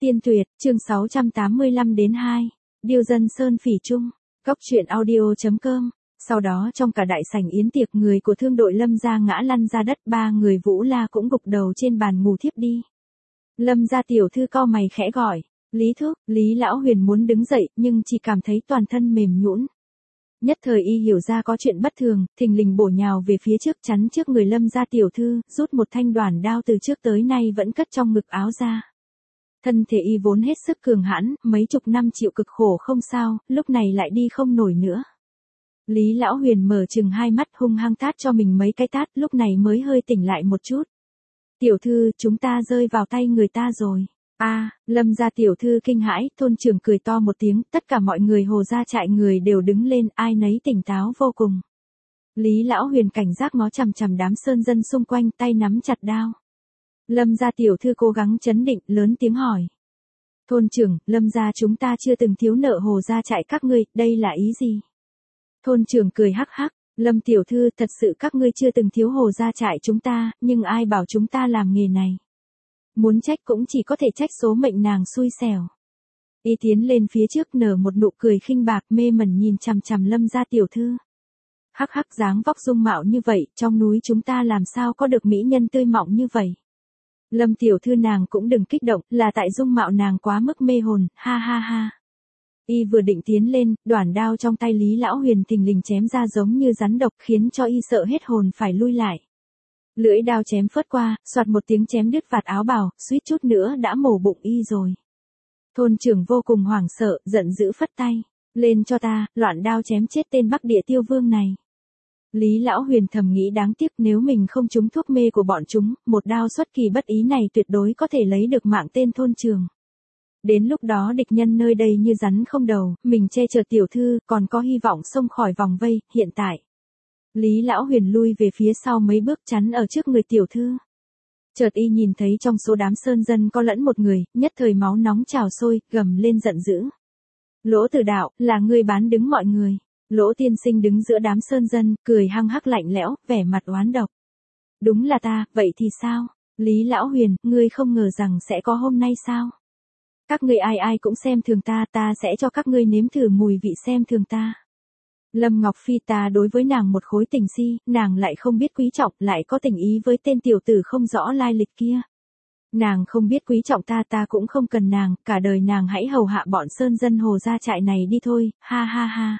Tiên Tuyệt, chương 685 đến 2. Điêu dân Sơn Phỉ Trung. Cóc truyện audio.com. Sau đó trong cả đại sảnh yến tiệc, người của thương đội Lâm gia ngã lăn ra đất, ba người Vũ La cũng gục đầu trên bàn ngủ thiếp đi. Lâm gia tiểu thư cau mày khẽ gọi, Lý Thúc. Lý Lão Huyền muốn đứng dậy nhưng chỉ cảm thấy toàn thân mềm nhũn. Nhất thời y hiểu ra có chuyện bất thường, thình lình bổ nhào về phía trước, chắn trước người Lâm gia tiểu thư, rút một thanh đoản đao từ trước tới nay vẫn cất trong ngực áo ra. Thân thể y vốn hết sức cường hãn, mấy chục năm chịu cực khổ không sao, lúc này lại đi không nổi nữa. Lý Lão Huyền mở chừng hai mắt, hung hăng tát cho mình mấy cái tát, lúc này mới hơi tỉnh lại một chút. Tiểu thư, chúng ta rơi vào tay người ta rồi. Lâm gia tiểu thư kinh hãi, thôn trưởng cười to một tiếng, tất cả mọi người Hồ gia trại người đều đứng lên, ai nấy tỉnh táo vô cùng. Lý Lão Huyền cảnh giác ngó chằm chằm đám sơn dân xung quanh, tay nắm chặt đao. Lâm gia tiểu thư cố gắng trấn định, lớn tiếng hỏi. Thôn trưởng, Lâm gia chúng ta chưa từng thiếu nợ Hồ gia trại các ngươi, đây là ý gì? Thôn trưởng cười hắc hắc, Lâm tiểu thư, thật sự các ngươi chưa từng thiếu Hồ gia trại chúng ta, nhưng ai bảo chúng ta làm nghề này? Muốn trách cũng chỉ có thể trách số mệnh nàng xui xẻo. Y tiến lên phía trước, nở một nụ cười khinh bạc, mê mẩn nhìn chằm chằm Lâm gia tiểu thư. Hắc hắc, dáng vóc dung mạo như vậy, trong núi chúng ta làm sao có được mỹ nhân tươi mọng như vậy? Lâm tiểu thư nàng cũng đừng kích động, là tại dung mạo nàng quá mức mê hồn, ha ha ha. Y vừa định tiến lên, đoản đao trong tay Lý Lão Huyền thình lình chém ra giống như rắn độc, khiến cho y sợ hết hồn phải lui lại. Lưỡi đao chém phớt qua, soạt một tiếng chém đứt vạt áo bào, suýt chút nữa đã mổ bụng y rồi. Thôn trưởng vô cùng hoảng sợ, giận dữ phất tay. Lên cho ta, loạn đao chém chết tên Bắc Địa Tiêu Vương này. Lý Lão Huyền thầm nghĩ đáng tiếc, nếu mình không trúng thuốc mê của bọn chúng, một đao xuất kỳ bất ý này tuyệt đối có thể lấy được mạng tên thôn trưởng. Đến lúc đó địch nhân nơi đây như rắn không đầu, mình che chở tiểu thư, còn có hy vọng xông khỏi vòng vây. Hiện tại, Lý Lão Huyền lui về phía sau mấy bước, chắn ở trước người tiểu thư. Chợt y nhìn thấy trong số đám sơn dân có lẫn một người, nhất thời máu nóng trào sôi, gầm lên giận dữ. Lỗ Tử Đạo, là ngươi bán đứng mọi người. Lỗ tiên sinh đứng giữa đám sơn dân, cười hăng hắc lạnh lẽo, vẻ mặt oán độc. Đúng là ta, vậy thì sao? Lý Lão Huyền, ngươi không ngờ rằng sẽ có hôm nay sao? Các ngươi ai ai cũng xem thường ta, ta sẽ cho các ngươi nếm thử mùi vị xem thường ta. Lâm Ngọc Phi, ta đối với nàng một khối tình si, nàng lại không biết quý trọng, lại có tình ý với tên tiểu tử không rõ lai lịch kia. Nàng không biết quý trọng ta, ta cũng không cần nàng, cả đời nàng hãy hầu hạ bọn sơn dân Hồ gia trại này đi thôi, ha ha ha.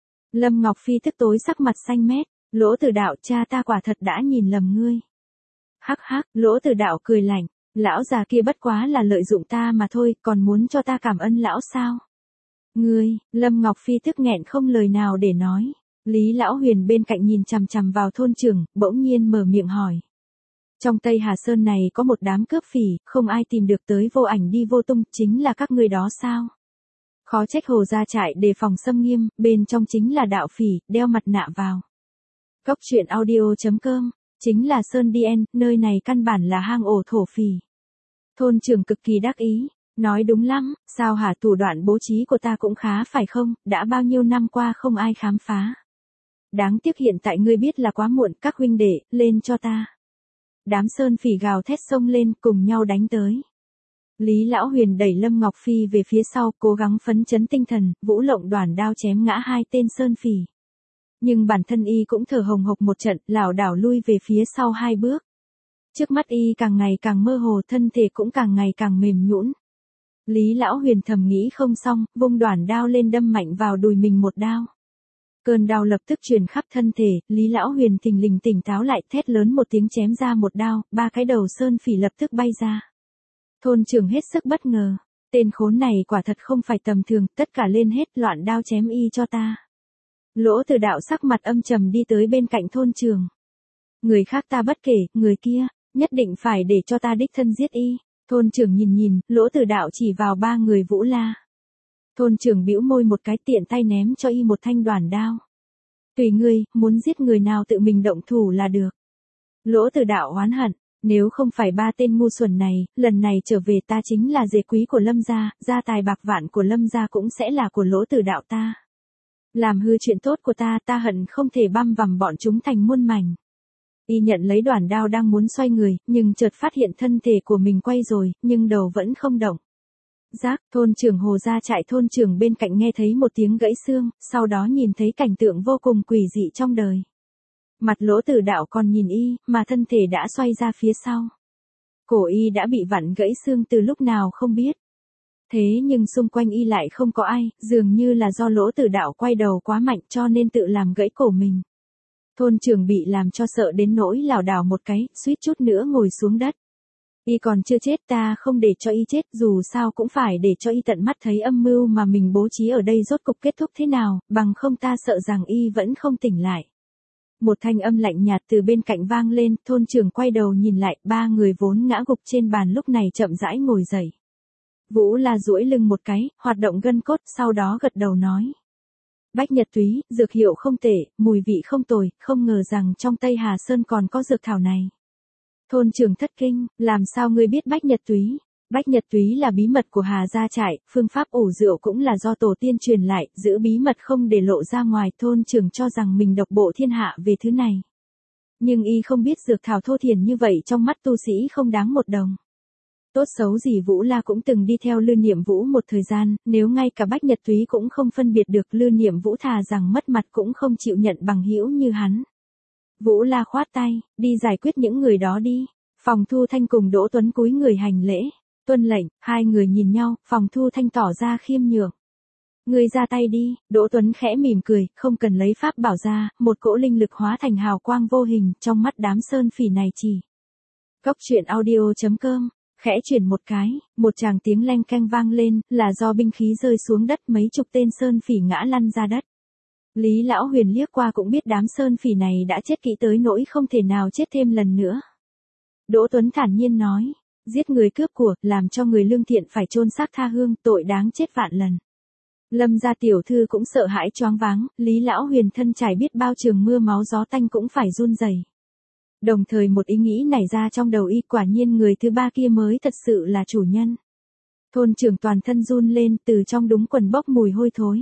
Lâm Ngọc Phi tức tối, sắc mặt xanh mét. Lỗ Tử Đạo, cha ta quả thật đã nhìn lầm ngươi. Hắc hắc, Lỗ Tử Đạo cười lạnh. Lão già kia bất quá là lợi dụng ta mà thôi, còn muốn cho ta cảm ơn lão sao? Ngươi, Lâm Ngọc Phi tức nghẹn không lời nào để nói. Lý Lão Huyền bên cạnh nhìn chằm chằm vào thôn trưởng, bỗng nhiên mở miệng hỏi. Trong Tây Hà Sơn này có một đám cướp phỉ, không ai tìm được tới, vô ảnh đi vô tung, chính là các ngươi đó sao? Khó trách Hồ gia trại đề phòng xâm nghiêm, bên trong chính là đạo phỉ, đeo mặt nạ vào. Cóc truyện audio.com, chính là Sơn Dien, nơi này căn bản là hang ổ thổ phỉ. Thôn trưởng cực kỳ đắc ý, nói đúng lắm, sao hả, thủ đoạn bố trí của ta cũng khá phải không, đã bao nhiêu năm qua không ai khám phá. Đáng tiếc hiện tại ngươi biết là quá muộn, các huynh đệ, lên cho ta. Đám sơn phỉ gào thét xông lên, cùng nhau đánh tới. Lý Lão Huyền đẩy Lâm Ngọc Phi về phía sau, cố gắng phấn chấn tinh thần, vũ lộng đoản đao chém ngã hai tên sơn phỉ. Nhưng bản thân y cũng thở hồng hộc một trận, lảo đảo lui về phía sau hai bước. Trước mắt y càng ngày càng mơ hồ, thân thể cũng càng ngày càng mềm nhũn. Lý Lão Huyền thầm nghĩ không xong, vung đoản đao lên đâm mạnh vào đùi mình một đao. Cơn đau lập tức truyền khắp thân thể, Lý Lão Huyền thình lình tỉnh táo lại, thét lớn một tiếng chém ra một đao, ba cái đầu sơn phỉ lập tức bay ra. Thôn trưởng hết sức bất ngờ, tên khốn này quả thật không phải tầm thường, tất cả lên hết, loạn đao chém y cho ta. Lỗ Tử Đạo sắc mặt âm trầm đi tới bên cạnh thôn trưởng. Người khác ta bất kể, người kia, nhất định phải để cho ta đích thân giết y. Thôn trưởng nhìn, Lỗ Tử Đạo chỉ vào ba người Vũ La. Thôn trưởng bĩu môi một cái, tiện tay ném cho y một thanh đoản đao. Tùy ngươi, muốn giết người nào tự mình động thủ là được. Lỗ Tử Đạo oán hận, nếu không phải ba tên ngu xuẩn này, lần này trở về ta chính là dề quý của Lâm gia, gia tài bạc vạn của Lâm gia cũng sẽ là của Lỗ Tử Đạo ta. Làm hư chuyện tốt của ta, ta hận không thể băm vằm bọn chúng thành muôn mảnh. Y nhận lấy đoản đao đang muốn xoay người, nhưng chợt phát hiện thân thể của mình quay rồi, nhưng đầu vẫn không động. Giác, thôn trưởng Hồ gia trại thôn trưởng bên cạnh nghe thấy một tiếng gãy xương, sau đó nhìn thấy cảnh tượng vô cùng quỷ dị trong đời. Mặt Lỗ Tử Đạo còn nhìn y, mà thân thể đã xoay ra phía sau. Cổ y đã bị vặn gãy xương từ lúc nào không biết. Thế nhưng xung quanh y lại không có ai, dường như là do Lỗ Tử Đạo quay đầu quá mạnh cho nên tự làm gãy cổ mình. Thôn trưởng bị làm cho sợ đến nỗi lảo đảo một cái, suýt chút nữa ngồi xuống đất. Y còn chưa chết, ta không để cho y chết, dù sao cũng phải để cho y tận mắt thấy âm mưu mà mình bố trí ở đây rốt cục kết thúc thế nào, bằng không ta sợ rằng y vẫn không tỉnh lại. Một thanh âm lạnh nhạt từ bên cạnh vang lên, thôn trưởng quay đầu nhìn lại, ba người vốn ngã gục trên bàn lúc này chậm rãi ngồi dậy. Vũ La duỗi lưng một cái, hoạt động gân cốt, sau đó gật đầu nói. Bách Nhật túy, dược hiệu không tệ, mùi vị không tồi, không ngờ rằng trong Tây Hà Sơn còn có dược thảo này. Thôn trưởng thất kinh, làm sao ngươi biết Bách Nhật túy? Bách Nhật túy là bí mật của Hà gia trại, phương pháp ủ rượu cũng là do tổ tiên truyền lại, giữ bí mật không để lộ ra ngoài. Thôn trưởng cho rằng mình độc bộ thiên hạ về thứ này. Nhưng y không biết dược thảo thô thiển như vậy trong mắt tu sĩ không đáng một đồng. Tốt xấu gì Vũ La cũng từng đi theo Lư Niệm Vũ một thời gian, nếu ngay cả Bách Nhật túy cũng không phân biệt được, Lư Niệm Vũ thà rằng mất mặt cũng không chịu nhận bằng hữu như hắn. Vũ La khoát tay, đi giải quyết những người đó đi. Phòng Thu Thanh cùng Đỗ Tuấn cúi người hành lễ. Tuân lệnh, hai người nhìn nhau, Phòng Thu Thanh tỏ ra khiêm nhường. Người ra tay đi, Đỗ Tuấn khẽ mỉm cười, không cần lấy pháp bảo ra, một cỗ linh lực hóa thành hào quang vô hình, trong mắt đám sơn phỉ này chỉ. Cốc truyện audio.com, khẽ chuyển một cái, một tràng tiếng leng keng vang lên, là do binh khí rơi xuống đất, mấy chục tên sơn phỉ ngã lăn ra đất. Lý Lão Huyền liếc qua cũng biết đám sơn phỉ này đã chết kỹ tới nỗi không thể nào chết thêm lần nữa. Đỗ Tuấn thản nhiên nói, giết người cướp của, làm cho người lương thiện phải chôn xác tha hương, tội đáng chết vạn lần. Lâm gia tiểu thư cũng sợ hãi choáng váng, Lý Lão Huyền thân trải biết bao trường mưa máu gió tanh cũng phải run rẩy. Đồng thời một ý nghĩ nảy ra trong đầu y, quả nhiên người thứ ba kia mới thật sự là chủ nhân. Thôn trưởng toàn thân run lên, từ trong đúng quần bốc mùi hôi thối.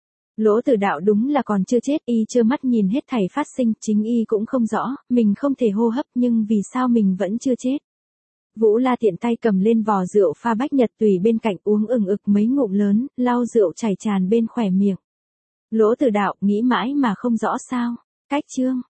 Lỗ Tử Đạo đúng là còn chưa chết, y trơ mắt nhìn hết thảy phát sinh, chính y cũng không rõ, mình không thể hô hấp nhưng vì sao mình vẫn chưa chết. Vũ La tiện tay cầm lên vò rượu pha Bách Nhật tùy bên cạnh uống ừng ực mấy ngụm lớn, lau rượu chảy tràn bên khóe miệng. Lỗ Tử Đạo nghĩ mãi mà không rõ sao. Cách chương